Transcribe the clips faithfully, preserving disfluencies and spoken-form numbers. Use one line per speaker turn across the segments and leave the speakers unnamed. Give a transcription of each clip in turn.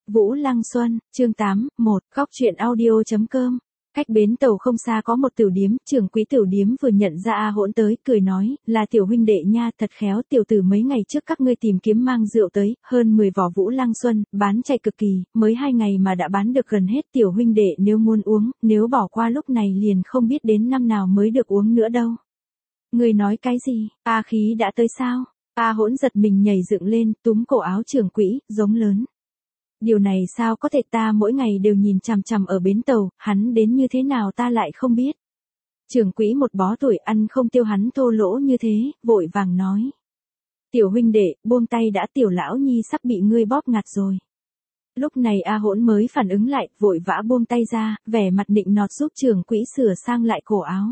Vũ Lăng Xuân, chương tám, một, Cóc truyện audio chấm com. Cách bến tàu không xa có một tiểu điếm, trưởng quỹ tiểu điếm vừa nhận ra A Hỗn tới, cười nói, là tiểu huynh đệ nha, thật khéo, tiểu tử mấy ngày trước các ngươi tìm kiếm mang rượu tới, hơn mười vỏ Vũ Lăng Xuân, bán chạy cực kỳ, mới hai ngày mà đã bán được gần hết, tiểu huynh đệ nếu muốn uống, nếu bỏ qua lúc này liền không biết đến năm nào mới được uống nữa đâu. Ngươi nói cái gì, A Khí đã tới sao? A Hỗn giật mình nhảy dựng lên, túm cổ áo trưởng quỹ, giống lớn. Điều này sao có thể, ta mỗi ngày đều nhìn chằm chằm ở bến tàu, hắn đến như thế nào ta lại không biết. Trưởng quỹ một bó tuổi ăn không tiêu hắn thô lỗ như thế, vội vàng nói. Tiểu huynh đệ, buông tay đã, tiểu lão nhi sắp bị ngươi bóp ngặt rồi. Lúc này A Hỗn mới phản ứng lại, vội vã buông tay ra, vẻ mặt nịnh nọt giúp trưởng quỹ sửa sang lại cổ áo.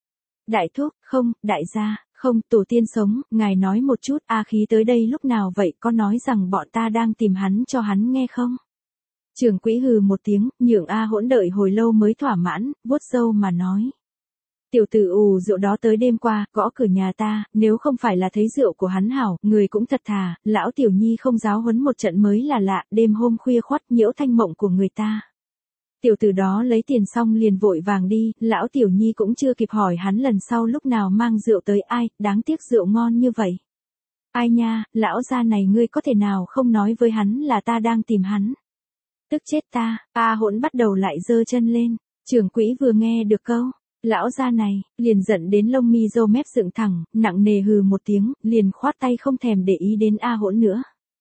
Đại thúc, không, đại gia, không, tổ tiên sống, ngài nói một chút, A Khí tới đây lúc nào vậy, có nói rằng bọn ta đang tìm hắn cho hắn nghe không? Trưởng quỹ hừ một tiếng, nhượng A Hỗn đợi hồi lâu mới thỏa mãn, vuốt râu mà nói. Tiểu tử ù rượu đó tới đêm qua, gõ cửa nhà ta, nếu không phải là thấy rượu của hắn hảo, người cũng thật thà, lão tiểu nhi không giáo huấn một trận mới là lạ, đêm hôm khuya khoắt nhiễu thanh mộng của người ta. Tiểu tử đó lấy tiền xong liền vội vàng đi, lão tiểu nhi cũng chưa kịp hỏi hắn lần sau lúc nào mang rượu tới, ai, đáng tiếc rượu ngon như vậy. Ai nha, lão gia này ngươi có thể nào không nói với hắn là ta đang tìm hắn. Tức chết ta, A Hỗn bắt đầu lại giơ chân lên, trưởng quỹ vừa nghe được câu, lão gia này, liền giận đến lông mi râu mép dựng thẳng, nặng nề hừ một tiếng, liền khoát tay không thèm để ý đến A Hỗn nữa.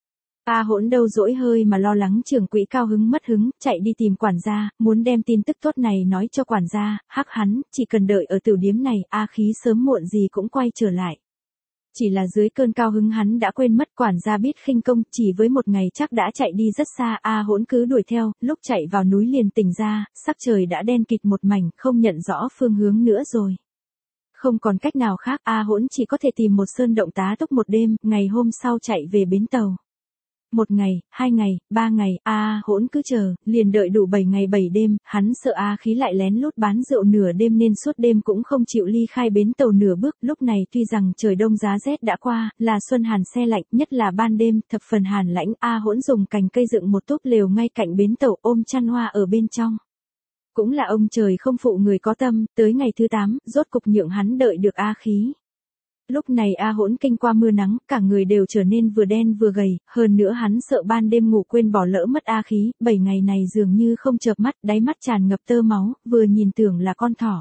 A Hỗn đâu dỗi hơi mà lo lắng trưởng quỹ cao hứng mất hứng, chạy đi tìm quản gia, muốn đem tin tức tốt này nói cho quản gia, hắc hắn, chỉ cần đợi ở tiểu điếm này, A Khí sớm muộn gì cũng quay trở lại. Chỉ là dưới cơn cao hứng hắn đã quên mất quản gia biết khinh công, chỉ với một ngày chắc đã chạy đi rất xa, A Hỗn cứ đuổi theo, lúc chạy vào núi liền tỉnh ra, sắc trời đã đen kịt một mảnh, không nhận rõ phương hướng nữa rồi. Không còn cách nào khác, A Hỗn chỉ có thể tìm một sơn động tá túc một đêm, ngày hôm sau chạy về bến tàu. Một ngày, hai ngày, ba ngày, A Hỗn cứ chờ, liền đợi đủ bảy ngày bảy đêm, hắn sợ A Khí lại lén lút bán rượu nửa đêm nên suốt đêm cũng không chịu ly khai bến tàu nửa bước, lúc này tuy rằng trời đông giá rét đã qua, là xuân hàn se lạnh, nhất là ban đêm, thập phần hàn lãnh, A Hỗn dùng cành cây dựng một túp lều ngay cạnh bến tàu, ôm chăn hoa ở bên trong. Cũng là ông trời không phụ người có tâm, tới ngày thứ tám, rốt cục nhượng hắn đợi được A Khí. Lúc này A Hỗn kinh qua mưa nắng, cả người đều trở nên vừa đen vừa gầy, hơn nữa hắn sợ ban đêm ngủ quên bỏ lỡ mất A Khí, bảy ngày này dường như không chợp mắt, đáy mắt tràn ngập tơ máu, vừa nhìn tưởng là con thỏ.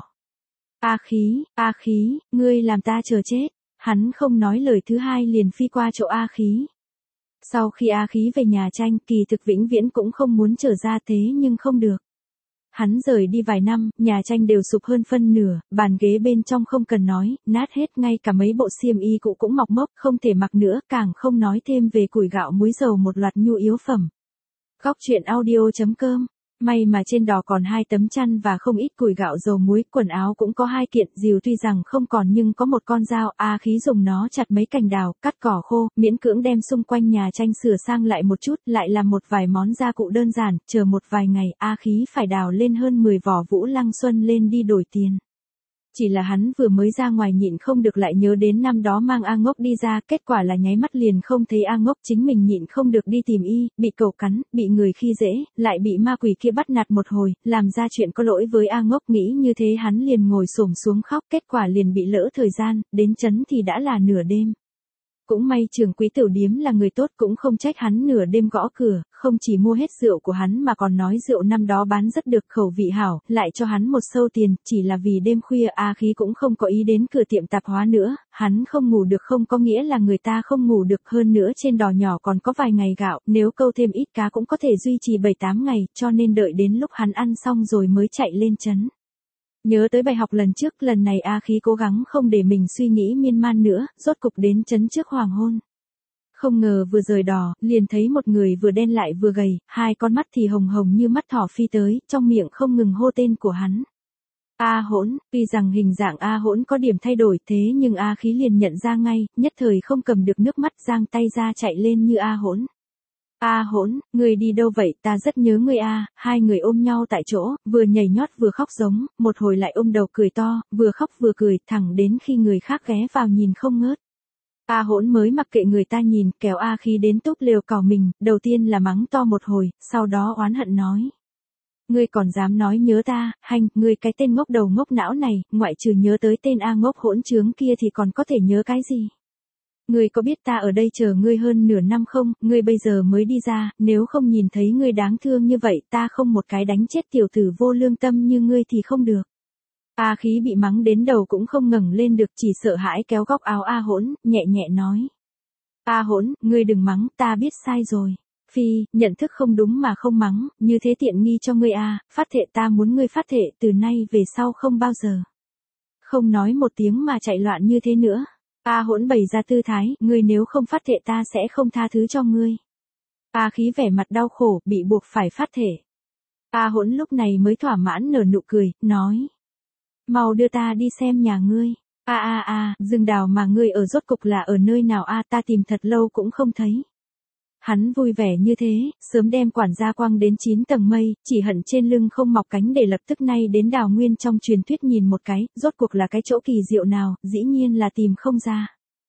A Khí, A Khí, ngươi làm ta chờ chết, hắn không nói lời thứ hai liền phi qua chỗ A Khí. Sau khi A Khí về nhà tranh, kỳ thực vĩnh viễn cũng không muốn trở ra thế nhưng không được. Hắn rời đi vài năm, nhà tranh đều sụp hơn phân nửa, bàn ghế bên trong không cần nói, nát hết, ngay cả mấy bộ xiêm y cũ cũng mọc mốc, không thể mặc nữa, càng không nói thêm về củi gạo muối dầu một loạt nhu yếu phẩm. Cóc truyện audio chấm com. May mà trên đò còn hai tấm chăn và không ít củi gạo dầu muối, quần áo cũng có hai kiện, rìu tuy rằng không còn nhưng có một con dao, A Khí dùng nó chặt mấy cành đào, cắt cỏ khô, miễn cưỡng đem xung quanh nhà tranh sửa sang lại một chút, lại làm một vài món gia cụ đơn giản, chờ một vài ngày, A Khí phải đào lên hơn mười vỏ Vũ Lăng Xuân lên đi đổi tiền. Chỉ là hắn vừa mới ra ngoài nhịn không được lại nhớ đến năm đó mang A Ngốc đi ra, kết quả là nháy mắt liền không thấy A Ngốc, chính mình nhịn không được đi tìm y, bị cẩu cắn, bị người khi dễ, lại bị ma quỷ kia bắt nạt một hồi, làm ra chuyện có lỗi với A Ngốc, nghĩ như thế hắn liền ngồi xổm xuống khóc, kết quả liền bị lỡ thời gian, đến trấn thì đã là nửa đêm. Cũng may trưởng quỹ tiểu điếm là người tốt, cũng không trách hắn nửa đêm gõ cửa, không chỉ mua hết rượu của hắn mà còn nói rượu năm đó bán rất được, khẩu vị hảo, lại cho hắn một sâu tiền, chỉ là vì đêm khuya A Khí cũng không có ý đến cửa tiệm tạp hóa nữa, hắn không ngủ được không có nghĩa là người ta không ngủ được, hơn nữa trên đò nhỏ còn có vài ngày gạo, nếu câu thêm ít cá cũng có thể duy trì bảy tám ngày, cho nên đợi đến lúc hắn ăn xong rồi mới chạy lên trấn. Nhớ tới bài học lần trước, lần này A Khí cố gắng không để mình suy nghĩ miên man nữa, rốt cục đến trấn trước hoàng hôn. Không ngờ vừa rời đò, liền thấy một người vừa đen lại vừa gầy, hai con mắt thì hồng hồng như mắt thỏ phi tới, trong miệng không ngừng hô tên của hắn. A Hỗn, tuy rằng hình dạng A Hỗn có điểm thay đổi thế nhưng A Khí liền nhận ra ngay, nhất thời không cầm được nước mắt, giang tay ra chạy lên như A Hỗn. A Hỗn, người đi đâu vậy, ta rất nhớ ngươi a. Hai người ôm nhau tại chỗ, vừa nhảy nhót vừa khóc giống, một hồi lại ôm đầu cười to, vừa khóc vừa cười, thẳng đến khi người khác ghé vào nhìn không ngớt. A Hỗn mới mặc kệ người ta nhìn, kéo A Khí đến túp lều cào mình, đầu tiên là mắng to một hồi, sau đó oán hận nói. Ngươi còn dám nói nhớ ta, hành, ngươi cái tên ngốc đầu ngốc não này, ngoại trừ nhớ tới tên A ngốc hỗn trướng kia thì còn có thể nhớ cái gì? Ngươi có biết ta ở đây chờ ngươi hơn nửa năm không, ngươi bây giờ mới đi ra, nếu không nhìn thấy ngươi đáng thương như vậy ta không một cái đánh chết tiểu tử vô lương tâm như ngươi thì không được. A Khí bị mắng đến đầu cũng không ngẩng lên được, chỉ sợ hãi kéo góc áo A Hỗn, nhẹ nhẹ nói. A Hỗn, ngươi đừng mắng, ta biết sai rồi. Phi, nhận thức không đúng mà không mắng, như thế tiện nghi cho ngươi a, phát thệ ta muốn ngươi phát thệ từ nay về sau không bao giờ. Không nói một tiếng mà chạy loạn như thế nữa. A Hỗn bày ra tư thái, ngươi nếu không phát thệ ta sẽ không tha thứ cho ngươi. A Khí vẻ mặt đau khổ, bị buộc phải phát thệ. A Hỗn lúc này mới thỏa mãn nở nụ cười, nói. Mau đưa ta đi xem nhà ngươi. A a a, rừng đào mà ngươi ở rốt cục là ở nơi nào a, ta tìm thật lâu cũng không thấy. Hắn vui vẻ như thế, sớm đem quản gia quăng đến chín tầng mây, chỉ hận trên lưng không mọc cánh để lập tức nay đến đào nguyên trong truyền thuyết nhìn một cái, rốt cuộc là cái chỗ kỳ diệu nào, dĩ nhiên là tìm không ra.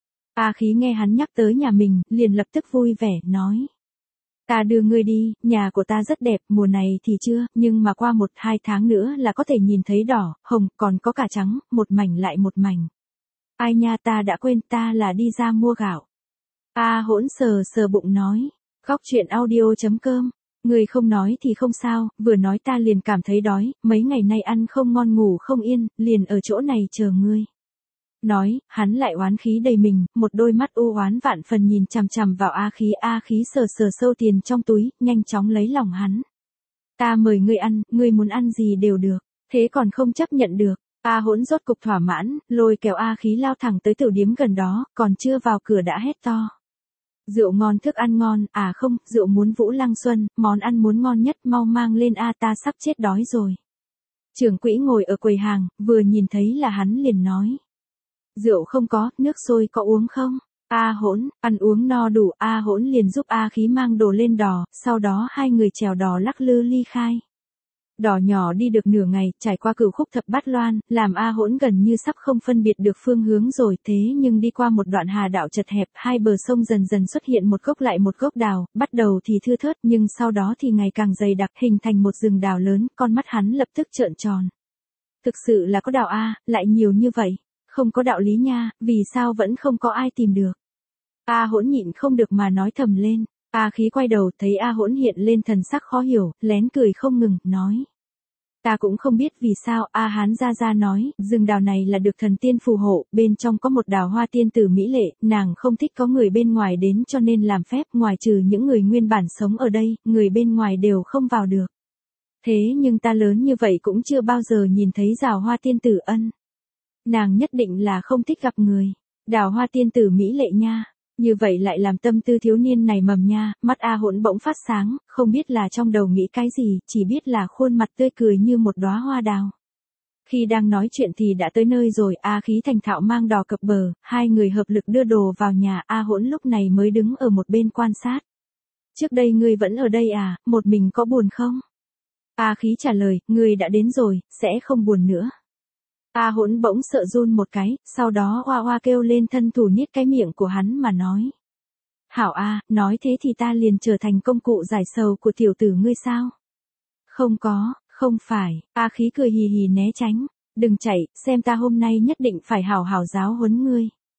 A Khí nghe hắn nhắc tới nhà mình, liền lập tức vui vẻ, nói. Ta đưa ngươi đi, nhà của ta rất đẹp, mùa này thì chưa, nhưng mà qua một hai tháng nữa là có thể nhìn thấy đỏ, hồng, còn có cả trắng, một mảnh lại một mảnh. Ai nha, ta đã quên, ta là đi ra mua gạo. A Hỗn sờ sờ bụng nói, góc chuyện audio chấm com, người không nói thì không sao, vừa nói ta liền cảm thấy đói, mấy ngày nay ăn không ngon ngủ không yên, liền ở chỗ này chờ ngươi. Nói, hắn lại oán khí đầy mình, một đôi mắt u oán vạn phần nhìn chằm chằm vào A Khí, A Khí sờ sờ sâu tiền trong túi, nhanh chóng lấy lòng hắn. Ta mời ngươi ăn, ngươi muốn ăn gì đều được, thế còn không chấp nhận được. A Hỗn rốt cục thỏa mãn, lôi kéo A Khí lao thẳng tới tiểu điếm gần đó, còn chưa vào cửa đã hét to. Rượu ngon thức ăn ngon, à không, rượu muốn Vũ Lăng Xuân, món ăn muốn ngon nhất mau mang lên a, ta sắp chết đói rồi. Trưởng quỹ ngồi ở quầy hàng, vừa nhìn thấy là hắn liền nói. Rượu không có, nước sôi có uống không? A Hỗn, ăn uống no đủ, A Hỗn liền giúp A Khí mang đồ lên đò, sau đó hai người chèo đò lắc lư ly khai. Đò nhỏ đi được nửa ngày, trải qua cửu khúc thập bát loan, làm A Hỗn gần như sắp không phân biệt được phương hướng rồi, thế nhưng đi qua một đoạn hà đạo chật hẹp, hai bờ sông dần dần xuất hiện một gốc lại một gốc đào, bắt đầu thì thưa thớt nhưng sau đó thì ngày càng dày đặc, hình thành một rừng đào lớn, con mắt hắn lập tức trợn tròn. Thực sự là có đào a, lại nhiều như vậy, không có đạo lý nha, vì sao vẫn không có ai tìm được. A Hỗn nhịn không được mà nói thầm lên. A Khí quay đầu thấy A Hỗn hiện lên thần sắc khó hiểu, lén cười không ngừng, nói. Ta cũng không biết vì sao, A Hán ra ra nói, rừng đào này là được thần tiên phù hộ, bên trong có một đào hoa tiên tử mỹ lệ, nàng không thích có người bên ngoài đến cho nên làm phép, ngoài trừ những người nguyên bản sống ở đây, người bên ngoài đều không vào được. Thế nhưng ta lớn như vậy cũng chưa bao giờ nhìn thấy đào hoa tiên tử ân. Nàng nhất định là không thích gặp người. Đào hoa tiên tử mỹ lệ nha. Như vậy lại làm tâm tư thiếu niên này mầm nha, mắt A Hỗn bỗng phát sáng, không biết là trong đầu nghĩ cái gì, chỉ biết là khuôn mặt tươi cười như một đóa hoa đào. Khi đang nói chuyện thì đã tới nơi rồi, A Khí thành thạo mang đò cập bờ, hai người hợp lực đưa đồ vào nhà, A Hỗn lúc này mới đứng ở một bên quan sát. Trước đây ngươi vẫn ở đây à, một mình có buồn không? A Khí trả lời, ngươi đã đến rồi, sẽ không buồn nữa. A Hỗn bỗng sợ run một cái, sau đó oa oa kêu lên thân thủ niết cái miệng của hắn mà nói. Hảo a, nói thế thì ta liền trở thành công cụ giải sầu của tiểu tử ngươi sao? Không có, không phải, A Khí cười hì hì né tránh, đừng chạy, xem ta hôm nay nhất định phải hảo hảo giáo huấn ngươi.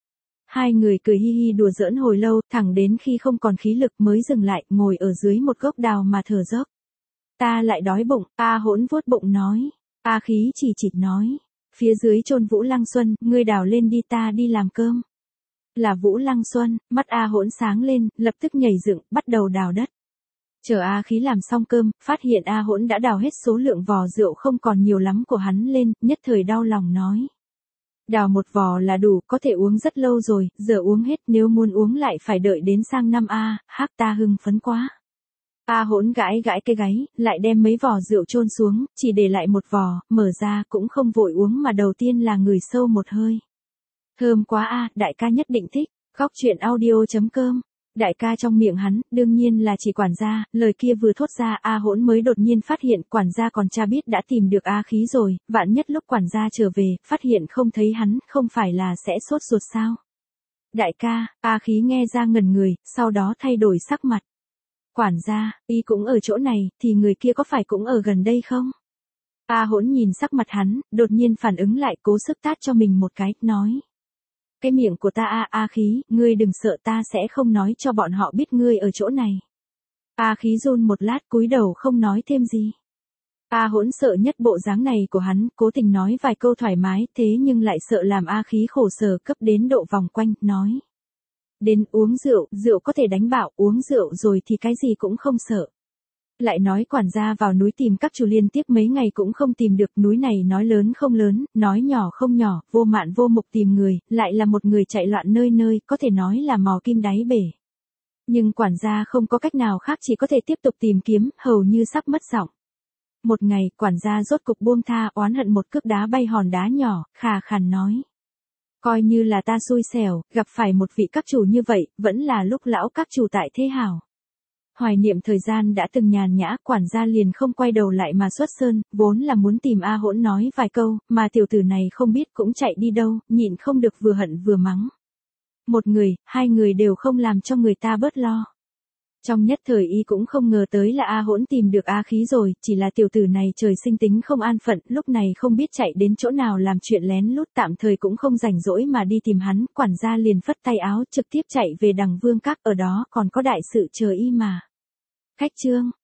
Hai người cười hi hi đùa giỡn hồi lâu, thẳng đến khi không còn khí lực mới dừng lại, ngồi ở dưới một gốc đào mà thở dốc. Ta lại đói bụng, A Hỗn vuốt bụng nói, A Khí chỉ chịt nói. Phía dưới chôn Vũ Lăng Xuân, ngươi đào lên đi ta đi làm cơm. Là Vũ Lăng Xuân, mắt A Hỗn sáng lên, lập tức nhảy dựng, bắt đầu đào đất. Chờ A Khí làm xong cơm, phát hiện A Hỗn đã đào hết số lượng vò rượu không còn nhiều lắm của hắn lên, nhất thời đau lòng nói. Đào một vò là đủ, có thể uống rất lâu rồi, giờ uống hết, nếu muốn uống lại phải đợi đến sang năm A, hắc ta hưng phấn quá. A Hỗn gãi gãi cái gáy, lại đem mấy vò rượu chôn xuống, chỉ để lại một vò, mở ra cũng không vội uống mà đầu tiên là ngửi sâu một hơi. Thơm quá a, đại ca nhất định thích, góc chuyện audio chấm com. Đại ca trong miệng hắn, đương nhiên là chỉ quản gia, lời kia vừa thốt ra A Hỗn mới đột nhiên phát hiện quản gia còn cha biết đã tìm được A Khí rồi, vạn nhất lúc quản gia trở về, phát hiện không thấy hắn, không phải là sẽ sốt ruột sao. Đại ca, A Khí nghe ra ngẩn người, sau đó thay đổi sắc mặt. Quản gia, y cũng ở chỗ này, thì người kia có phải cũng ở gần đây không? A Hỗn nhìn sắc mặt hắn, đột nhiên phản ứng lại, cố sức tát cho mình một cái, nói. Cái miệng của ta A A Khí, ngươi đừng sợ, ta sẽ không nói cho bọn họ biết ngươi ở chỗ này. A Khí run một lát, cúi đầu không nói thêm gì. A Hỗn sợ nhất bộ dáng này của hắn, cố tình nói vài câu thoải mái, thế nhưng lại sợ làm A Khí khổ sở, cấp đến độ vòng quanh, nói. Đến uống rượu, rượu có thể đánh bạo, uống rượu rồi thì cái gì cũng không sợ. Lại nói quản gia vào núi tìm các chủ liên tiếp mấy ngày cũng không tìm được, núi này nói lớn không lớn, nói nhỏ không nhỏ, vô mạn vô mục tìm người, lại là một người chạy loạn nơi nơi, có thể nói là mò kim đáy bể. Nhưng quản gia không có cách nào khác, chỉ có thể tiếp tục tìm kiếm, hầu như sắp mất giọng. Một ngày, quản gia rốt cục buông tha, oán hận một cước đá bay hòn đá nhỏ, khà khàn nói. Coi như là ta xui xẻo, gặp phải một vị các chủ như vậy, vẫn là lúc lão các chủ tại thế hảo. Hoài niệm thời gian đã từng nhàn nhã, quản gia liền không quay đầu lại mà xuất sơn, vốn là muốn tìm A Hỗn nói vài câu, mà tiểu tử này không biết cũng chạy đi đâu, nhịn không được vừa hận vừa mắng. Một người, hai người đều không làm cho người ta bớt lo. Trong nhất thời y cũng không ngờ tới là A Hỗn tìm được A Khí rồi, chỉ là tiểu tử này trời sinh tính không an phận, lúc này không biết chạy đến chỗ nào làm chuyện lén lút, tạm thời cũng không rảnh rỗi mà đi tìm hắn, quản gia liền phất tay áo trực tiếp chạy về Đằng Vương Các, ở đó còn có đại sự chờ y mà. Khách trương.